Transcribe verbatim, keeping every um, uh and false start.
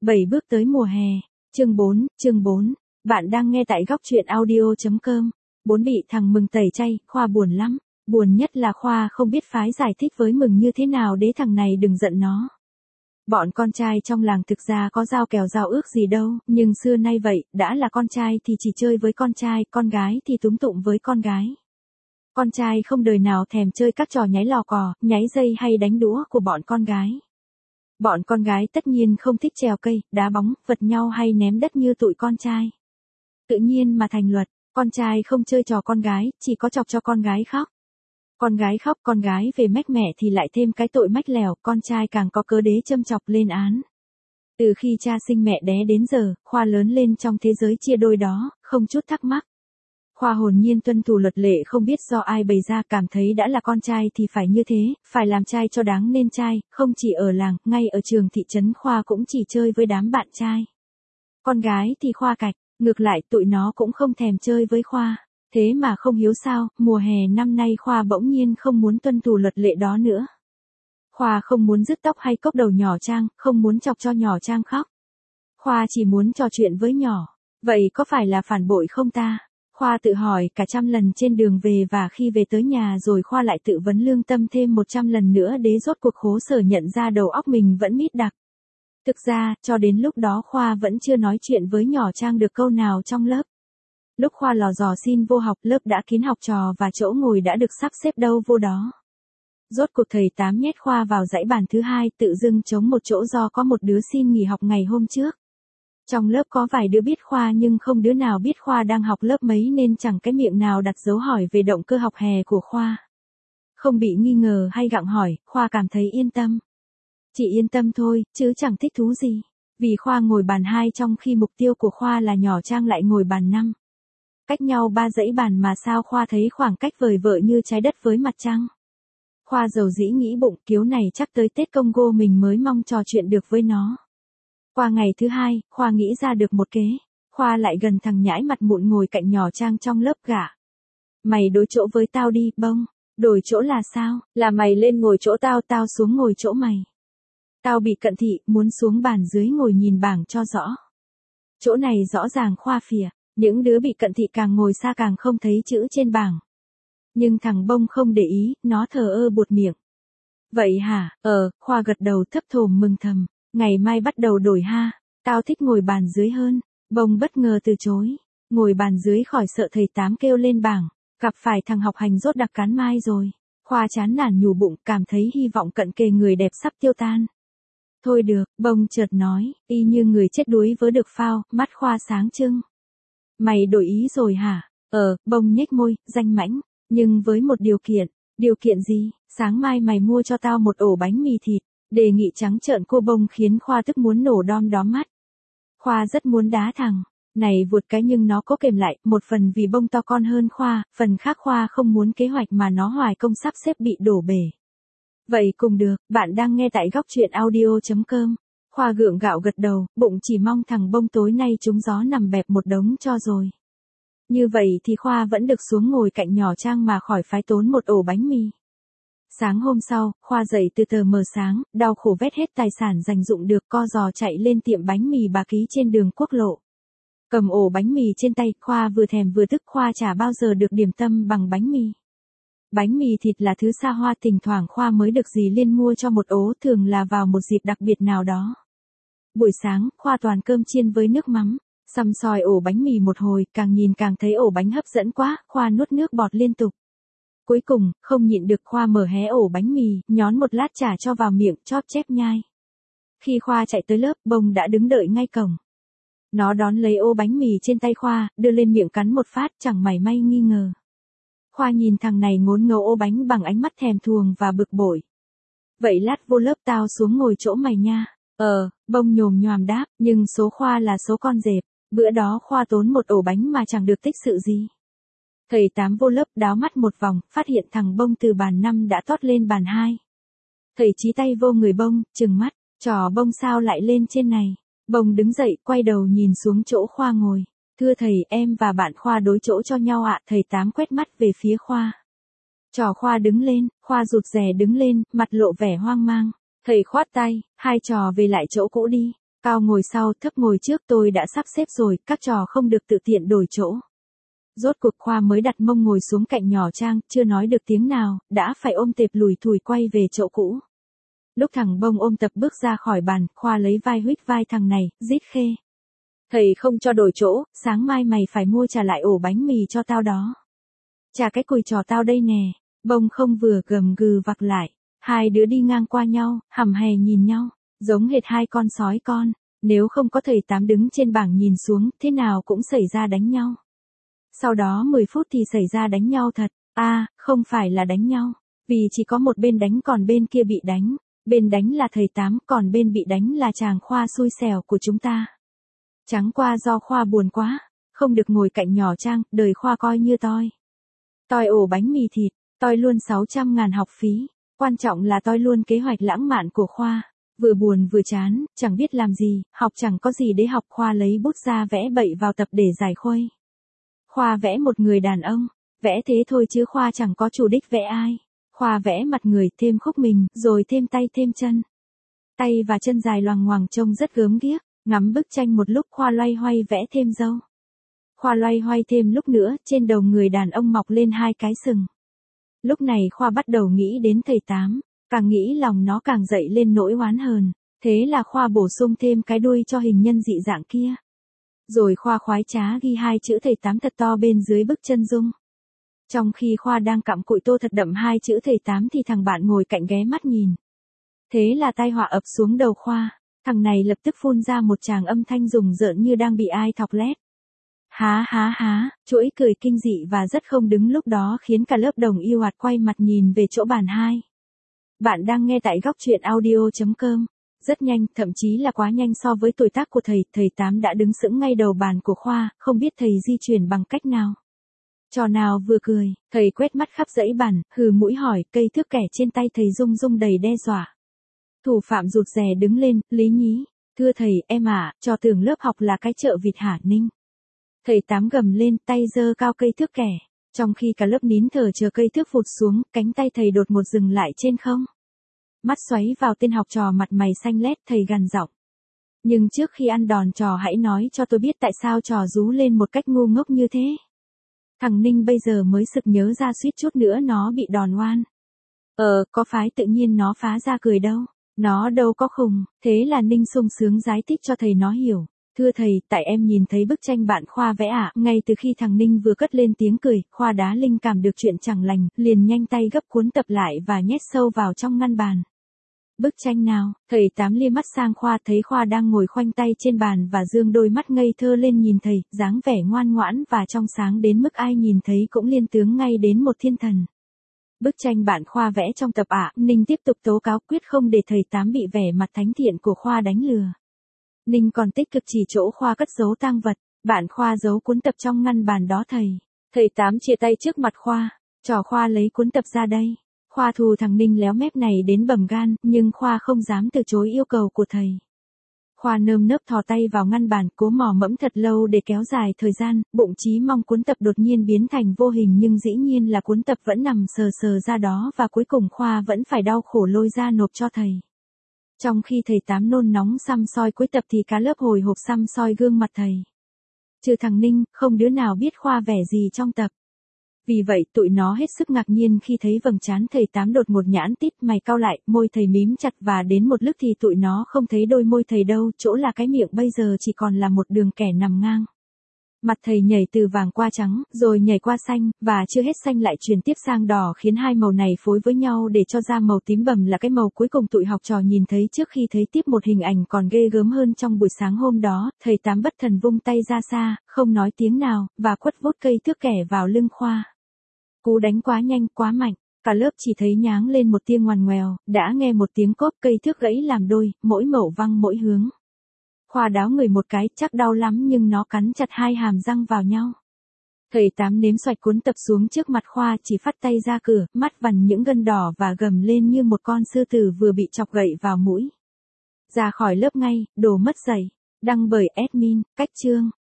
bảy bước tới mùa hè. Chương bốn, chương bốn. Bạn đang nghe tại góc truyện audio chấm com. Bốn bị thằng Mừng tẩy chay, Khoa buồn lắm. Buồn nhất là Khoa không biết phái giải thích với Mừng như thế nào để thằng này đừng giận nó. Bọn con trai trong làng thực ra có giao kèo giao ước gì đâu, nhưng xưa nay vậy, đã là con trai thì chỉ chơi với con trai, con gái thì túm tụm với con gái. Con trai không đời nào thèm chơi các trò nháy lò cò, nháy dây hay đánh đũa của bọn con gái. Bọn con gái tất nhiên không thích trèo cây, đá bóng, vật nhau hay ném đất như tụi con trai. Tự nhiên mà thành luật, con trai không chơi trò con gái, chỉ có chọc cho con gái khóc. Con gái khóc, con gái về mách mẹ thì lại thêm cái tội mách lèo, con trai càng có cớ đế châm chọc lên án. Từ khi cha sinh mẹ đẻ đến giờ, Khoa lớn lên trong thế giới chia đôi đó, không chút thắc mắc. Khoa hồn nhiên tuân thủ luật lệ không biết do ai bày ra, cảm thấy đã là con trai thì phải như thế, phải làm trai cho đáng nên trai, không chỉ ở làng, ngay ở trường thị trấn Khoa cũng chỉ chơi với đám bạn trai. Con gái thì Khoa cạch, ngược lại tụi nó cũng không thèm chơi với Khoa. Thế mà không hiếu sao, mùa hè năm nay Khoa bỗng nhiên không muốn tuân thủ luật lệ đó nữa. Khoa không muốn rứt tóc hay cốc đầu nhỏ Trang, không muốn chọc cho nhỏ Trang khóc. Khoa chỉ muốn trò chuyện với nhỏ. Vậy có phải là phản bội không ta? Khoa tự hỏi cả trăm lần trên đường về, và khi về tới nhà rồi Khoa lại tự vấn lương tâm thêm một trăm lần nữa để rốt cuộc khổ sở nhận ra đầu óc mình vẫn mít đặc. Thực ra, cho đến lúc đó Khoa vẫn chưa nói chuyện với nhỏ Trang được câu nào trong lớp. Lúc Khoa lò dò xin vô học, lớp đã kín học trò và chỗ ngồi đã được sắp xếp đâu vô đó. Rốt cuộc thầy Tám nhét Khoa vào dãy bàn thứ hai, tự dưng trống một chỗ do có một đứa xin nghỉ học ngày hôm trước. Trong lớp có vài đứa biết Khoa nhưng không đứa nào biết Khoa đang học lớp mấy, nên chẳng cái miệng nào đặt dấu hỏi về động cơ học hè của Khoa. Không bị nghi ngờ hay gặng hỏi, Khoa cảm thấy yên tâm. Chỉ yên tâm thôi, chứ chẳng thích thú gì. Vì Khoa ngồi bàn hai trong khi mục tiêu của Khoa là nhỏ Trang lại ngồi bàn năm. Cách nhau ba dãy bàn mà sao Khoa thấy khoảng cách vời vợi như trái đất với mặt trăng. Khoa dầu dĩ nghĩ bụng, kiếu này chắc tới Tết Congo mình mới mong trò chuyện được với nó. Qua ngày thứ hai, Khoa nghĩ ra được một kế. Khoa lại gần thằng nhãi mặt mụn ngồi cạnh nhỏ Trang trong lớp gả. Mày đối chỗ với tao đi, bông. Đổi chỗ là sao? Là mày lên ngồi chỗ tao, tao xuống ngồi chỗ mày. Tao bị cận thị, muốn xuống bàn dưới ngồi nhìn bảng cho rõ. Chỗ này rõ ràng Khoa phìa. Những đứa bị cận thị càng ngồi xa càng không thấy chữ trên bảng. Nhưng thằng bông không để ý, nó thờ ơ buột miệng. Vậy hả? Ờ, Khoa gật đầu thấp thỏm mừng thầm. Ngày mai bắt đầu đổi ha. Tao thích ngồi bàn dưới hơn. Bông bất ngờ từ chối. Ngồi bàn dưới khỏi sợ thầy Tám kêu lên bảng. Gặp phải thằng học hành rốt đặc cán mai rồi. Khoa chán nản nhủ bụng, cảm thấy hy vọng cận kề người đẹp sắp tiêu tan. Thôi được, bông chợt nói, y như người chết đuối vớ được phao, mắt Khoa sáng trưng. Mày đổi ý rồi hả? Ờ, bông nhếch môi, danh mãnh, nhưng với một điều kiện. Điều kiện gì? Sáng mai mày mua cho tao một ổ bánh mì thịt. Đề nghị trắng trợn cô bông khiến Khoa tức muốn nổ đom đóm mắt. Khoa rất muốn đá thằng này vụt cái nhưng nó cố kềm lại, một phần vì bông to con hơn Khoa, phần khác Khoa không muốn kế hoạch mà nó hoài công sắp xếp bị đổ bể. Vậy cùng được, bạn đang nghe tại góc truyện audio chấm com. Khoa gượng gạo gật đầu, bụng chỉ mong thằng bông tối nay trúng gió nằm bẹp một đống cho rồi. Như vậy thì Khoa vẫn được xuống ngồi cạnh nhỏ Trang mà khỏi phái tốn một ổ bánh mì. Sáng hôm sau, Khoa dậy từ tờ mờ sáng, đau khổ vét hết tài sản dành dụm được, co giò chạy lên tiệm bánh mì bà Ký trên đường quốc lộ. Cầm ổ bánh mì trên tay, Khoa vừa thèm vừa tức, Khoa chả bao giờ được điểm tâm bằng bánh mì. Bánh mì thịt là thứ xa hoa, thỉnh thoảng Khoa mới được dì Liên mua cho một ố, thường là vào một dịp đặc biệt nào đó. Buổi sáng, Khoa toàn cơm chiên với nước mắm, săm soi ổ bánh mì một hồi, càng nhìn càng thấy ổ bánh hấp dẫn quá, Khoa nuốt nước bọt liên tục. Cuối cùng, không nhịn được, Khoa mở hé ổ bánh mì, nhón một lát trả cho vào miệng, chóp chép nhai. Khi Khoa chạy tới lớp, bông đã đứng đợi ngay cổng. Nó đón lấy ô bánh mì trên tay Khoa, đưa lên miệng cắn một phát, chẳng mảy may nghi ngờ. Khoa nhìn thằng này ngốn ngấu ô bánh bằng ánh mắt thèm thuồng và bực bội. Vậy lát vô lớp tao xuống ngồi chỗ mày nha. Ờ, bông nhồm nhoàm đáp, nhưng số Khoa là số con dẹp. Bữa đó Khoa tốn một ổ bánh mà chẳng được tích sự gì. Thầy Tám vô lớp đáo mắt một vòng, phát hiện thằng bông từ bàn năm đã tót lên bàn hai. Thầy chí tay vô người bông, trừng mắt, trò bông sao lại lên trên này. Bông đứng dậy, quay đầu nhìn xuống chỗ Khoa ngồi. Thưa thầy, em và bạn Khoa đối chỗ cho nhau ạ. Thầy Tám quét mắt về phía Khoa. Trò Khoa đứng lên, Khoa rụt rè đứng lên, mặt lộ vẻ hoang mang. Thầy khoát tay, hai trò về lại chỗ cũ đi. Cao ngồi sau, thấp ngồi trước, tôi đã sắp xếp rồi, các trò không được tự tiện đổi chỗ. Rốt cuộc Khoa mới đặt mông ngồi xuống cạnh nhỏ Trang, chưa nói được tiếng nào, đã phải ôm tệp lùi thủi quay về chỗ cũ. Lúc thằng Bông ôm tập bước ra khỏi bàn, Khoa lấy vai huých vai thằng này, rít khê. Thầy không cho đổi chỗ, sáng mai mày phải mua trả lại ổ bánh mì cho tao đó. Trả cái cùi trò tao đây nè. Bông không vừa gầm gừ vặc lại. Hai đứa đi ngang qua nhau, hầm hè nhìn nhau, giống hệt hai con sói con. Nếu không có thầy Tám đứng trên bảng nhìn xuống, thế nào cũng xảy ra đánh nhau. Sau đó mười phút thì xảy ra đánh nhau thật. À, không phải là đánh nhau. Vì chỉ có một bên đánh còn bên kia bị đánh. Bên đánh là thầy Tám, còn bên bị đánh là chàng Khoa xui xẻo của chúng ta. Chẳng qua do Khoa buồn quá, không được ngồi cạnh nhỏ Trang, đời Khoa coi như toi. Toi ổ bánh mì thịt, toi luôn sáu trăm ngàn học phí, quan trọng là toi luôn kế hoạch lãng mạn của Khoa. Vừa buồn vừa chán, chẳng biết làm gì, học chẳng có gì để học. Khoa lấy bút ra vẽ bậy vào tập để giải khuây. Khoa vẽ một người đàn ông, vẽ thế thôi chứ Khoa chẳng có chủ đích vẽ ai. Khoa vẽ mặt người, thêm khúc mình, rồi thêm tay thêm chân. Tay và chân dài loằng ngoằng trông rất gớm ghiếc. Ngắm bức tranh một lúc Khoa loay hoay vẽ thêm râu. Khoa loay hoay thêm lúc nữa, trên đầu người đàn ông mọc lên hai cái sừng. Lúc này Khoa bắt đầu nghĩ đến thầy Tám, càng nghĩ lòng nó càng dậy lên nỗi oán hờn. Thế là Khoa bổ sung thêm cái đuôi cho hình nhân dị dạng kia. Rồi Khoa khoái trá ghi hai chữ thầy Tám thật to bên dưới bức chân dung. Trong khi Khoa đang cặm cụi tô thật đậm hai chữ thầy Tám thì thằng bạn ngồi cạnh ghé mắt nhìn. Thế là tai họa ập xuống đầu Khoa. Thằng này lập tức phun ra một tràng âm thanh rùng rợn như đang bị ai thọc lét. Há há há, chuỗi cười kinh dị và rất không đứng lúc đó khiến cả lớp đồng yêu ạt quay mặt nhìn về chỗ bàn hai. Bạn đang nghe tại góc truyện audio chấm com. Rất nhanh, thậm chí là quá nhanh so với tuổi tác của thầy, thầy Tám đã đứng sững ngay đầu bàn của Khoa, không biết thầy di chuyển bằng cách nào. Trò nào vừa cười, thầy quét mắt khắp dãy bàn, hừ mũi hỏi, cây thước kẻ trên tay thầy rung rung đầy đe dọa. Thủ phạm rụt rè đứng lên, Lý nhí. Thưa thầy, em à, trò tưởng lớp học là cái chợ vịt hả Ninh. Thầy Tám gầm lên, tay giơ cao cây thước kẻ. Trong khi cả lớp nín thở chờ cây thước vụt xuống, cánh tay thầy đột ngột dừng lại trên không. Mắt xoáy vào tên học trò mặt mày xanh lét, thầy gằn giọng. Nhưng trước khi ăn đòn trò hãy nói cho tôi biết tại sao trò rú lên một cách ngu ngốc như thế. Thằng Ninh bây giờ mới sực nhớ ra suýt chút nữa nó bị đòn oan. Ờ, có phái tự nhiên nó phá ra cười đâu. Nó đâu có khùng, thế là Ninh sung sướng giải thích cho thầy nó hiểu. Thưa thầy, tại em nhìn thấy bức tranh bạn Khoa vẽ ạ. À? Ngay từ khi thằng Ninh vừa cất lên tiếng cười, Khoa đã linh cảm được chuyện chẳng lành, liền nhanh tay gấp cuốn tập lại và nhét sâu vào trong ngăn bàn. Bức tranh nào? Thầy Tám lia mắt sang Khoa, thấy Khoa đang ngồi khoanh tay trên bàn và dương đôi mắt ngây thơ lên nhìn thầy, dáng vẻ ngoan ngoãn và trong sáng đến mức ai nhìn thấy cũng liên tướng ngay đến một thiên thần. Bức tranh bạn Khoa vẽ trong tập ạ. À? Ninh tiếp tục tố cáo, quyết không để thầy Tám bị vẻ mặt thánh thiện của Khoa đánh lừa. Ninh còn tích cực chỉ chỗ Khoa cất giấu tang vật, bạn Khoa giấu cuốn tập trong ngăn bàn đó thầy. Thầy Tám chia tay trước mặt Khoa, trò Khoa lấy cuốn tập ra đây. Khoa thù thằng Ninh léo mép này đến bầm gan, nhưng Khoa không dám từ chối yêu cầu của thầy. Khoa nơm nớp thò tay vào ngăn bàn, cố mò mẫm thật lâu để kéo dài thời gian, bụng chí mong cuốn tập đột nhiên biến thành vô hình, nhưng dĩ nhiên là cuốn tập vẫn nằm sờ sờ ra đó và cuối cùng Khoa vẫn phải đau khổ lôi ra nộp cho thầy. Trong khi thầy Tám nôn nóng săm soi cuối tập thì cả lớp hồi hộp săm soi gương mặt thầy. Trừ thằng Ninh, không đứa nào biết Khoa vẻ gì trong tập. Vì vậy tụi nó hết sức ngạc nhiên khi thấy vầng trán thầy Tám đột ngột nhãn tít, mày cau lại, môi thầy mím chặt và đến một lúc thì tụi nó không thấy đôi môi thầy đâu, chỗ là cái miệng bây giờ chỉ còn là một đường kẻ nằm ngang. Mặt thầy nhảy từ vàng qua trắng, rồi nhảy qua xanh, và chưa hết xanh lại chuyển tiếp sang đỏ, khiến hai màu này phối với nhau để cho ra màu tím bầm là cái màu cuối cùng tụi học trò nhìn thấy trước khi thấy tiếp một hình ảnh còn ghê gớm hơn trong buổi sáng hôm đó. Thầy Tám bất thần vung tay ra xa, không nói tiếng nào, và quất vút cây thước kẻ vào lưng Khoa. Cú đánh quá nhanh, quá mạnh, cả lớp chỉ thấy nháng lên một tiếng ngoằn ngoèo, đã nghe một tiếng cốp, cây thước gãy làm đôi, mỗi mẩu văng mỗi hướng. Khoa đáo người một cái, chắc đau lắm nhưng nó cắn chặt hai hàm răng vào nhau. Thầy Tám nếm xoạch cuốn tập xuống trước mặt Khoa, chỉ phắt tay ra cửa, mắt vằn những gân đỏ và gầm lên như một con sư tử vừa bị chọc gậy vào mũi. Ra khỏi lớp ngay, đồ mất dạy. Đăng bởi admin, Cách Chương.